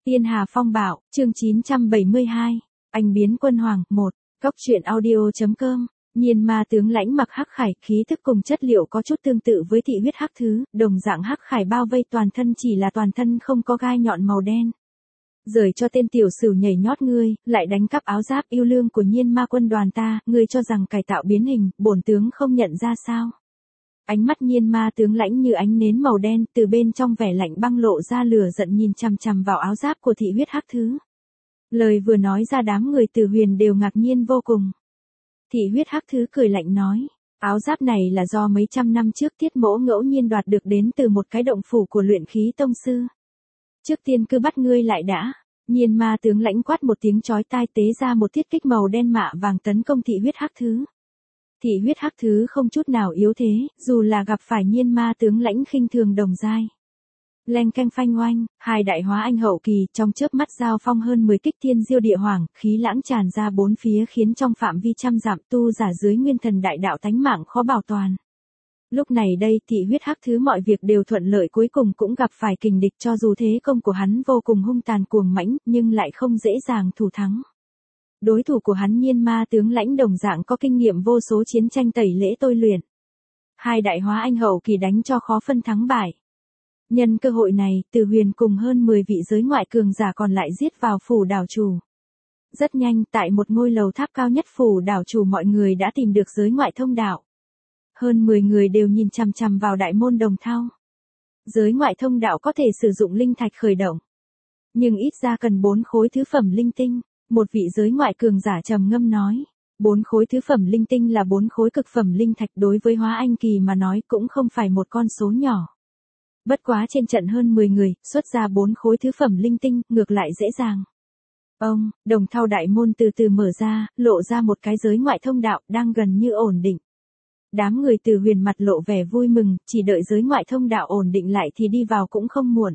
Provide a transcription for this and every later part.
Tiên Hà Phong Bạo, chương 972. Anh biến quân hoàng, 1. Góc truyện audio.com. Nhiên ma tướng lãnh mặc hắc khải, khí thức cùng chất liệu có chút tương tự với thị huyết hắc thứ, đồng dạng hắc khải bao vây toàn thân, chỉ là toàn thân không có gai nhọn màu đen. Rời cho tên tiểu sửu nhảy nhót ngươi, lại đánh cắp áo giáp yêu lương của nhiên ma quân đoàn ta, ngươi cho rằng cải tạo biến hình, bổn tướng không nhận ra sao? Ánh mắt nhiên ma tướng lãnh như ánh nến màu đen, từ bên trong vẻ lạnh băng lộ ra lửa giận nhìn chằm chằm vào áo giáp của thị huyết hắc thứ. Lời vừa nói ra đám người Từ Huyền đều ngạc nhiên vô cùng. Thị huyết hắc thứ cười lạnh nói, áo giáp này là do mấy trăm năm trước Tiết Mỗ ngẫu nhiên đoạt được đến từ một cái động phủ của luyện khí tông sư. Trước tiên cứ bắt ngươi lại đã. Nhiên ma tướng lãnh quát một tiếng chói tai, tế ra một thiết kích màu đen mạ vàng tấn công thị huyết hắc thứ. Thị huyết hắc thứ không chút nào yếu thế, dù là gặp phải nhiên ma tướng lãnh khinh thường đồng giai. Leng canh phanh oanh, hai đại hóa anh hậu kỳ, trong chớp mắt giao phong hơn 10 kích thiên diêu địa hoàng, khí lãng tràn ra bốn phía khiến trong phạm vi trăm dặm tu giả dưới nguyên thần đại đạo tánh mạng khó bảo toàn. Lúc này đây thị huyết hắc thứ mọi việc đều thuận lợi, cuối cùng cũng gặp phải kình địch, cho dù thế công của hắn vô cùng hung tàn cuồng mãnh, nhưng lại không dễ dàng thủ thắng. Đối thủ của hắn nhiên ma tướng lãnh đồng dạng có kinh nghiệm vô số chiến tranh tẩy lễ tôi luyện. Hai đại hóa anh hậu kỳ đánh cho khó phân thắng bại. Nhân cơ hội này, Từ Huyền cùng hơn 10 vị giới ngoại cường giả còn lại giết vào phủ đảo chủ. Rất nhanh, tại một ngôi lầu tháp cao nhất phủ đảo chủ, mọi người đã tìm được giới ngoại thông đạo. Hơn 10 người đều nhìn chằm chằm vào đại môn đồng thau. Giới ngoại thông đạo có thể sử dụng linh thạch khởi động, nhưng ít ra cần 4 khối thứ phẩm linh tinh. Một vị giới ngoại cường giả trầm ngâm nói, 4 khối thứ phẩm linh tinh là 4 khối cực phẩm linh thạch, đối với hóa anh kỳ mà nói cũng không phải một con số nhỏ. Bất quá trên trận hơn 10 người, xuất ra 4 khối thứ phẩm linh tinh, ngược lại dễ dàng. Đồng thau đại môn từ từ mở ra, lộ ra một cái giới ngoại thông đạo, đang gần như ổn định. Đám người Từ Huyền mặt lộ vẻ vui mừng, chỉ đợi giới ngoại thông đạo ổn định lại thì đi vào cũng không muộn.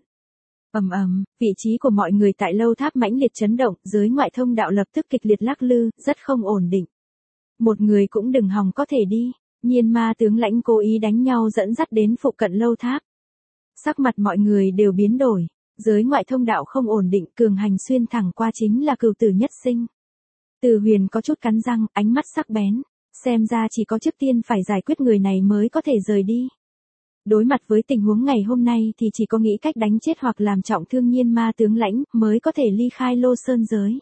Vị trí của mọi người tại lâu tháp mãnh liệt chấn động, giới ngoại thông đạo lập tức kịch liệt lắc lư, rất không ổn định. Một người cũng đừng hòng có thể đi, nhiên ma tướng lãnh cố ý đánh nhau dẫn dắt đến phụ cận lâu tháp. Sắc mặt mọi người đều biến đổi, giới ngoại thông đạo không ổn định, cường hành xuyên thẳng qua chính là cửu tử nhất sinh. Từ Huyền có chút cắn răng, ánh mắt sắc bén, xem ra chỉ có trước tiên phải giải quyết người này mới có thể rời đi. Đối mặt với tình huống ngày hôm nay thì chỉ có nghĩ cách đánh chết hoặc làm trọng thương nhiên ma tướng lãnh mới có thể ly khai Lô Sơn giới.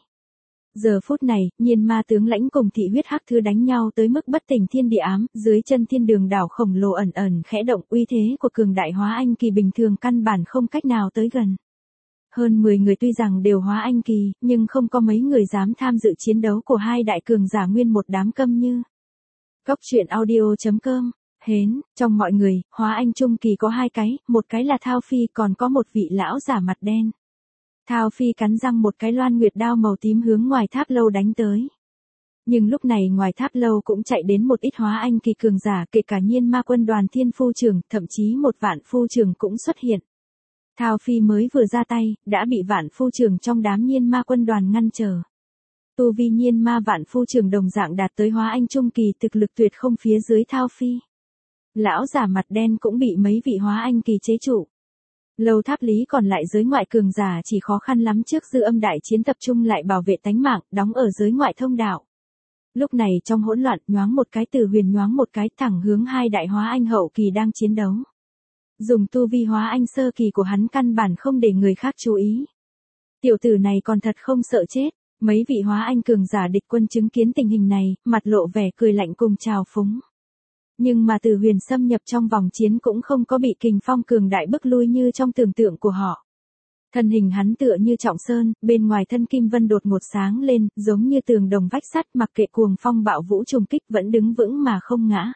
Giờ phút này, nhiên ma tướng lãnh cùng thị huyết hắc thứ đánh nhau tới mức bất tỉnh thiên địa ám, dưới chân thiên đường đảo khổng lồ ẩn ẩn khẽ động, uy thế của cường đại hóa anh kỳ bình thường căn bản không cách nào tới gần. Hơn 10 người tuy rằng đều hóa anh kỳ, nhưng không có mấy người dám tham dự chiến đấu của hai đại cường giả nguyên một đám câm như. Góc truyện audio.com. Hến, trong mọi người, hóa anh trung kỳ có 2 cái, một cái là Thao Phi, còn có một vị lão giả mặt đen. Thao Phi cắn răng một cái loan nguyệt đao màu tím hướng ngoài tháp lâu đánh tới. Nhưng lúc này ngoài tháp lâu cũng chạy đến một ít hóa anh kỳ cường giả, kể cả nhiên ma quân đoàn thiên phu trưởng, thậm chí một vạn phu trưởng cũng xuất hiện. Thao Phi mới vừa ra tay, đã bị vạn phu trưởng trong đám nhiên ma quân đoàn ngăn trở. Tu vi nhiên ma vạn phu trưởng đồng dạng đạt tới hóa anh trung kỳ, thực lực tuyệt không phía dưới Thao Phi. Lão giả mặt đen cũng bị mấy vị hóa anh kỳ chế trụ. Lâu tháp lý còn lại giới ngoại cường giả chỉ khó khăn lắm trước dư âm đại chiến tập trung lại bảo vệ tánh mạng, đóng ở giới ngoại thông đạo. Lúc này trong hỗn loạn, nhoáng một cái Từ Huyền nhoáng một cái thẳng hướng hai đại hóa anh hậu kỳ đang chiến đấu. Dùng tu vi hóa anh sơ kỳ của hắn căn bản không để người khác chú ý. Tiểu tử này còn thật không sợ chết. Mấy vị hóa anh cường giả địch quân chứng kiến tình hình này, mặt lộ vẻ cười lạnh cùng trào phúng. Nhưng mà Từ Huyền xâm nhập trong vòng chiến cũng không có bị kình phong cường đại bức lui như trong tưởng tượng của họ. Thân hình hắn tựa như trọng sơn, bên ngoài thân kim vân đột ngột sáng lên, giống như tường đồng vách sắt, mặc kệ cuồng phong bạo vũ trùng kích vẫn đứng vững mà không ngã.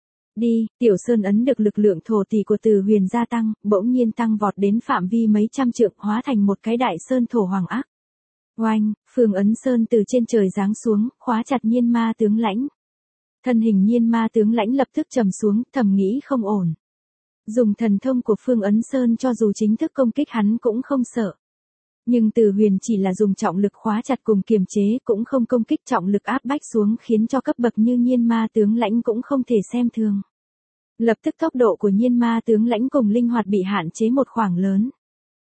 Đi, tiểu sơn ấn được lực lượng thổ tỷ của Từ Huyền gia tăng, bỗng nhiên tăng vọt đến phạm vi mấy trăm trượng, hóa thành một cái đại sơn thổ hoàng ác. Oanh, Phương ấn sơn từ trên trời giáng xuống, khóa chặt nhiên ma tướng lãnh. Thân hình nhiên ma tướng lãnh lập tức trầm xuống, thầm nghĩ không ổn. Dùng thần thông của Phương ấn sơn cho dù chính thức công kích hắn cũng không sợ. Nhưng Từ Huyền chỉ là dùng trọng lực khóa chặt cùng kiềm chế, cũng không công kích, trọng lực áp bách xuống khiến cho cấp bậc như nhiên ma tướng lãnh cũng không thể xem thường. Lập tức tốc độ của nhiên ma tướng lãnh cùng linh hoạt bị hạn chế một khoảng lớn.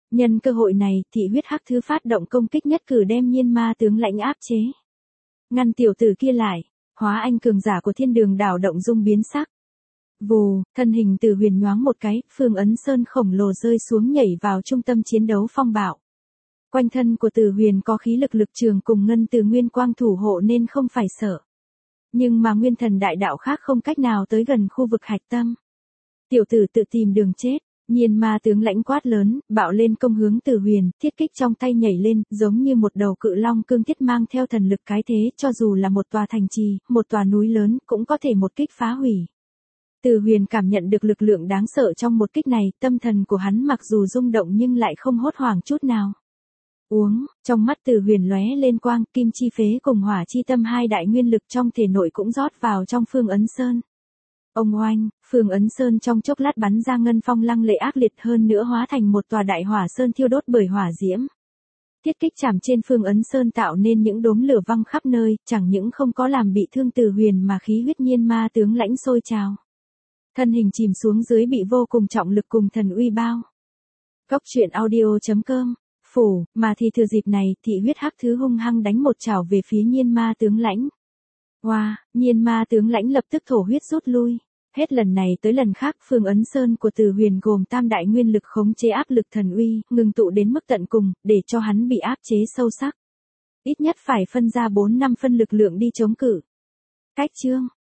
Nhân cơ hội này, thị huyết hắc thứ phát động công kích nhất cử đem Nhiên Ma tướng lãnh áp chế. Ngăn tiểu tử kia lại, hóa anh cường giả của Thiên Đường đảo động dung biến sắc. Vù, thân hình Từ Huyền nhoáng một cái, Phương Ấn Sơn khổng lồ rơi xuống nhảy vào trung tâm chiến đấu phong bạo. Quanh thân của Từ Huyền có khí lực lực trường cùng ngân từ nguyên quang thủ hộ nên không phải sợ. Nhưng mà nguyên thần đại đạo khác không cách nào tới gần khu vực hạch tâm. Tiểu tử tự tìm đường chết, Nhiên Ma tướng lãnh quát lớn, bạo lên công hướng Từ Huyền, thiết kích trong tay nhảy lên, giống như một đầu cự long cương thiết mang theo thần lực cái thế, cho dù là một tòa thành trì, một tòa núi lớn, cũng có thể một kích phá hủy. Từ Huyền cảm nhận được lực lượng đáng sợ trong một kích này, tâm thần của hắn mặc dù rung động nhưng lại không hốt hoảng chút nào. Uống, trong mắt Từ Huyền lóe lên quang, kim chi phế cùng hỏa chi tâm hai đại nguyên lực trong thể nội cũng rót vào trong Phương Ấn Sơn. Ông oanh, Phương Ấn Sơn trong chốc lát bắn ra ngân phong lăng lệ ác liệt hơn nữa hóa thành một tòa đại hỏa sơn thiêu đốt bởi hỏa diễm. Thiết kích chạm trên Phương Ấn Sơn tạo nên những đốm lửa văng khắp nơi, chẳng những không có làm bị thương Từ Huyền mà khí huyết Nhiên Ma tướng lãnh sôi trào. Thân hình chìm xuống dưới bị vô cùng trọng lực cùng thần uy bao. Góc truyện audio.com Phủ, mà thì thừa dịp này, thị huyết hắc thứ hung hăng đánh một chảo về phía Nhiên Ma tướng lãnh. Wow, Nhiên Ma tướng lãnh lập tức thổ huyết rút lui. Hết lần này tới lần khác, Phương Ấn Sơn của Từ Huyền gồm tam đại nguyên lực khống chế áp lực thần uy, ngừng tụ đến mức tận cùng, để cho hắn bị áp chế sâu sắc. Ít nhất phải phân ra 4-5 phân lực lượng đi chống cự. Cách chương